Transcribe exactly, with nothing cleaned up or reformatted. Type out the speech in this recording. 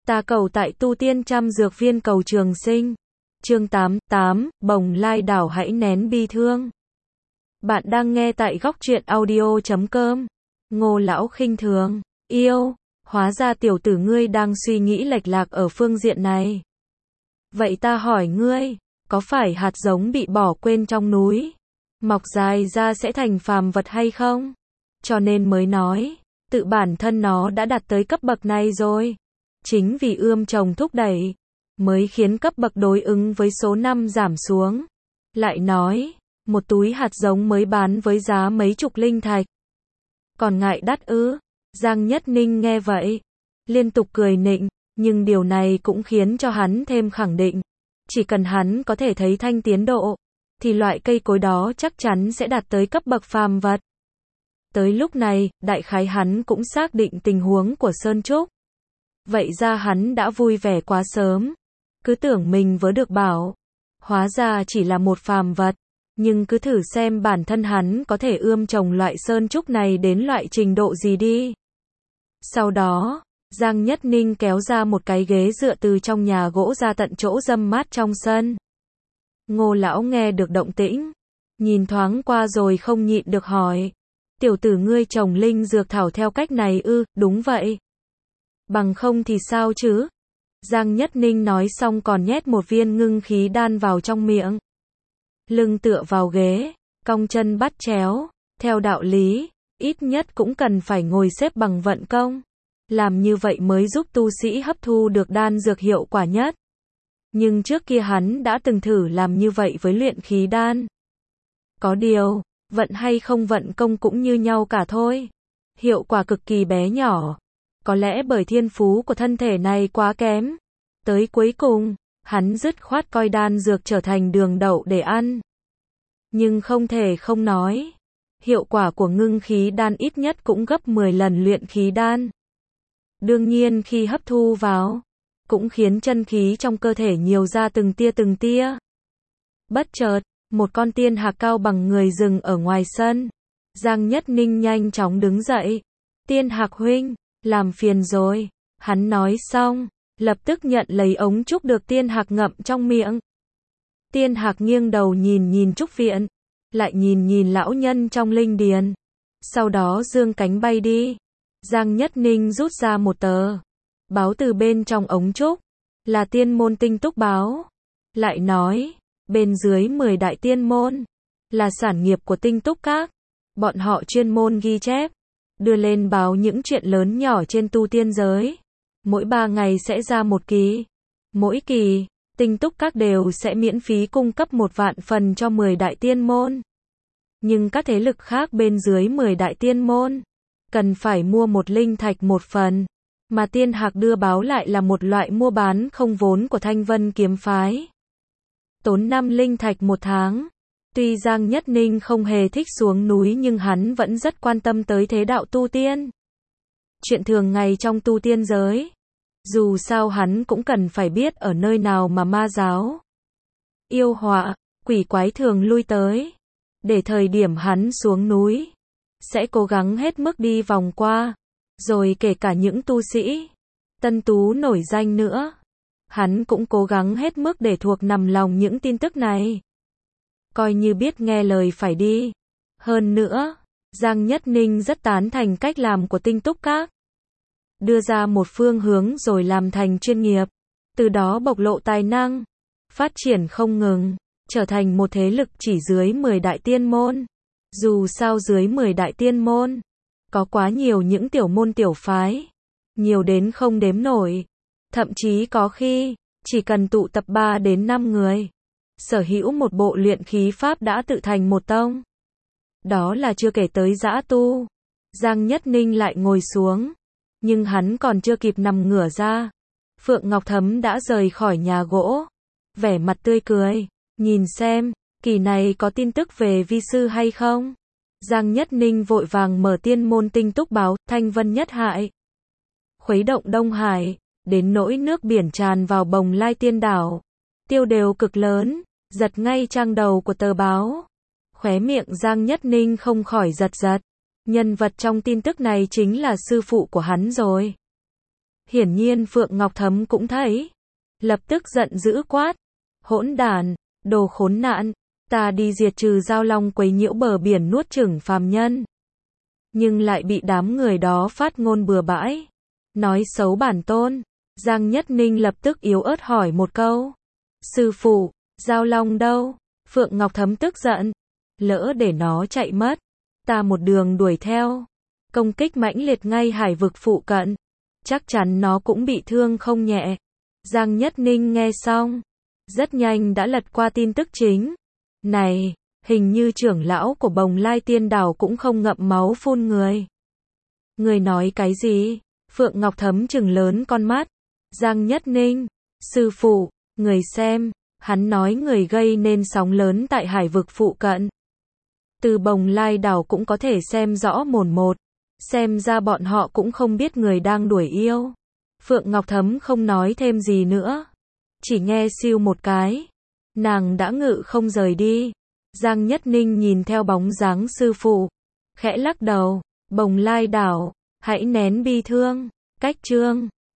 Ta cầu tại tu tiên trăm dược viên cầu trường sinh. Chương tám, tám, Bồng Lai đảo hãy nén bi thương. Bạn đang nghe tại góc truyện audio chấm com. Ngô lão khinh thường, yêu, hóa ra tiểu tử ngươi đang suy nghĩ lệch lạc ở phương diện này. Vậy ta hỏi ngươi, có phải hạt giống bị bỏ quên trong núi, mọc dài ra sẽ thành phàm vật hay không? Cho nên mới nói, tự bản thân nó đã đạt tới cấp bậc này rồi. Chính vì ươm trồng thúc đẩy, mới khiến cấp bậc đối ứng với số năm giảm xuống. Lại nói, một túi hạt giống mới bán với giá mấy chục linh thạch. Còn ngại đắt ư? Giang Nhất Ninh nghe vậy, liên tục cười nịnh, nhưng điều này cũng khiến cho hắn thêm khẳng định. Chỉ cần hắn có thể thấy thanh tiến độ, thì loại cây cối đó chắc chắn sẽ đạt tới cấp bậc phàm vật. Tới lúc này, đại khái hắn cũng xác định tình huống của Sơn Trúc. Vậy ra hắn đã vui vẻ quá sớm. Cứ tưởng mình vớ được bảo. Hóa ra chỉ là một phàm vật. Nhưng cứ thử xem bản thân hắn có thể ươm trồng loại Sơn Trúc này đến loại trình độ gì đi. Sau đó, Giang Nhất Ninh kéo ra một cái ghế dựa từ trong nhà gỗ ra tận chỗ râm mát trong sân. Ngô lão nghe được động tĩnh, nhìn thoáng qua rồi không nhịn được hỏi. Tiểu tử ngươi trồng linh dược thảo theo cách này ư? Đúng vậy. Bằng không thì sao chứ? Giang Nhất Ninh nói xong còn nhét một viên ngưng khí đan vào trong miệng. Lưng tựa vào ghế, cong chân bắt chéo. Theo đạo lý, ít nhất cũng cần phải ngồi xếp bằng vận công. Làm như vậy mới giúp tu sĩ hấp thu được đan dược hiệu quả nhất. Nhưng trước kia hắn đã từng thử làm như vậy với luyện khí đan. Có điều, vận hay không vận công cũng như nhau cả thôi. Hiệu quả cực kỳ bé nhỏ. Có lẽ bởi thiên phú của thân thể này quá kém. Tới cuối cùng, hắn dứt khoát coi đan dược trở thành đường đậu để ăn. Nhưng không thể không nói, hiệu quả của ngưng khí đan ít nhất cũng gấp mười lần luyện khí đan. Đương nhiên khi hấp thu vào, cũng khiến chân khí trong cơ thể nhiều ra từng tia từng tia. Bất chợt, một con tiên hạc cao bằng người dừng ở ngoài sân. Giang Nhất Ninh nhanh chóng đứng dậy. Tiên hạc huynh, làm phiền rồi. Hắn nói xong, lập tức nhận lấy ống trúc được tiên hạc ngậm trong miệng. Tiên hạc nghiêng đầu nhìn nhìn trúc viện, lại nhìn nhìn lão nhân trong linh điền. Sau đó dương cánh bay đi. Giang Nhất Ninh rút ra một tờ báo từ bên trong ống trúc, là tiên môn tinh túc báo. Lại nói, bên dưới mười đại tiên môn, là sản nghiệp của tinh túc các. Bọn họ chuyên môn ghi chép, đưa lên báo những chuyện lớn nhỏ trên tu tiên giới. Mỗi ba ngày sẽ ra một kỳ. Mỗi kỳ, tinh túc các đều sẽ miễn phí cung cấp một vạn phần cho mười đại tiên môn. Nhưng các thế lực khác bên dưới mười đại tiên môn, cần phải mua một linh thạch một phần. Mà tiên hạc đưa báo lại là một loại mua bán không vốn của Thanh Vân kiếm phái. Tốn năm linh thạch một tháng. Tuy Giang Nhất Ninh không hề thích xuống núi nhưng hắn vẫn rất quan tâm tới thế đạo tu tiên. Chuyện thường ngày trong tu tiên giới. Dù sao hắn cũng cần phải biết ở nơi nào mà ma giáo, yêu họa, quỷ quái thường lui tới. Để thời điểm hắn xuống núi, sẽ cố gắng hết mức đi vòng qua. Rồi kể cả những tu sĩ tân tú nổi danh nữa, hắn cũng cố gắng hết mức để thuộc nằm lòng những tin tức này. Coi như biết nghe lời phải đi. Hơn nữa, Giang Nhất Ninh rất tán thành cách làm của tinh túc các. Đưa ra một phương hướng rồi làm thành chuyên nghiệp. Từ đó bộc lộ tài năng, phát triển không ngừng, trở thành một thế lực chỉ dưới mười đại tiên môn. Dù sao dưới mười đại tiên môn, có quá nhiều những tiểu môn tiểu phái. Nhiều đến không đếm nổi. Thậm chí có khi, chỉ cần tụ tập ba đến năm người, sở hữu một bộ luyện khí pháp đã tự thành một tông. Đó là chưa kể tới dã tu. Giang Nhất Ninh lại ngồi xuống. Nhưng hắn còn chưa kịp nằm ngửa ra, Phượng Ngọc Thấm đã rời khỏi nhà gỗ. Vẻ mặt tươi cười. Nhìn xem, kỳ này có tin tức về vi sư hay không? Giang Nhất Ninh vội vàng mở tiên môn tinh túc báo. Thanh Vân nhất hại, khuấy động Đông Hải, đến nỗi nước biển tràn vào Bồng Lai tiên đảo. Tiêu đều cực lớn, giật ngay trang đầu của tờ báo. Khóe miệng Giang Nhất Ninh không khỏi giật giật. Nhân vật trong tin tức này chính là sư phụ của hắn rồi. Hiển nhiên Phượng Ngọc Thấm cũng thấy. Lập tức giận dữ quát. Hỗn đản, đồ khốn nạn, ta đi diệt trừ Giao Long quấy nhiễu bờ biển nuốt chửng phàm nhân. Nhưng lại bị đám người đó phát ngôn bừa bãi. Nói xấu bản tôn. Giang Nhất Ninh lập tức yếu ớt hỏi một câu. Sư phụ, Giao Long đâu? Phượng Ngọc Thấm tức giận. Lỡ để nó chạy mất. Ta một đường đuổi theo. Công kích mãnh liệt ngay hải vực phụ cận. Chắc chắn nó cũng bị thương không nhẹ. Giang Nhất Ninh nghe xong. Rất nhanh đã lật qua tin tức chính. Này, hình như trưởng lão của Bồng Lai Tiên Đảo cũng không ngậm máu phun người. Người nói cái gì? Phượng Ngọc Thấm trừng lớn con mắt. Giang Nhất Ninh, sư phụ, người xem, hắn nói người gây nên sóng lớn tại hải vực phụ cận. Từ Bồng Lai Đảo cũng có thể xem rõ mồn một. Xem ra bọn họ cũng không biết người đang đuổi yêu. Phượng Ngọc Thấm không nói thêm gì nữa. Chỉ nghe siêu một cái. Nàng đã ngự không rời đi. Giang Nhất Ninh nhìn theo bóng dáng sư phụ. Khẽ lắc đầu. Bồng Lai Đảo, hãy nén bi thương. Cách chương